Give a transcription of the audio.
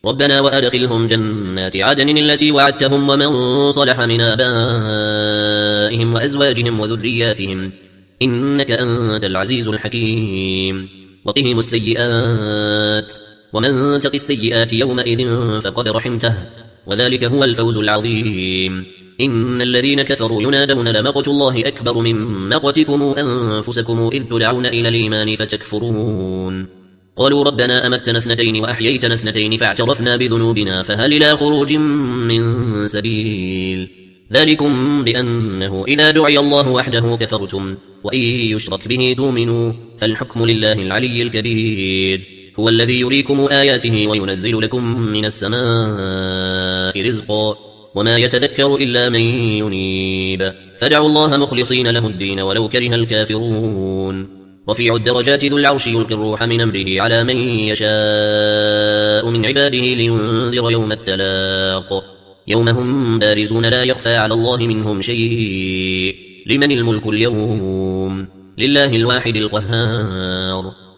ربنا وأدخلهم جنات عدن التي وعدتهم ومن صلح من آبائهم وأزواجهم وذرياتهم إنك أنت العزيز الحكيم وقهم السيئات ومن تق السيئات يومئذ فقد رحمته وذلك هو الفوز العظيم إن الذين كفروا ينادون لمقت الله أكبر من مقتكم أنفسكم إذ تدعون إلى الإيمان فتكفرون قالوا ربنا أمتنا 2 وأحييتنا 2 فاعترفنا بذنوبنا فهل إلى خروج من سبيل ذلكم بأنه إذا دعي الله وحده كفرتم وإن يشرك به تؤمنوا فالحكم لله العلي الكبير هو الذي يريكم آياته وينزل لكم من السماء رزقا وما يتذكر إلا من ينيب فادعوا الله مخلصين له الدين ولو كره الكافرون رفيع الدرجات ذو العرش يلقي الروح من أمره على من يشاء من عباده لينذر يوم التلاق يوم هم بارزون لا يخفى على الله منهم شيء لمن الملك اليوم لله الواحد القهار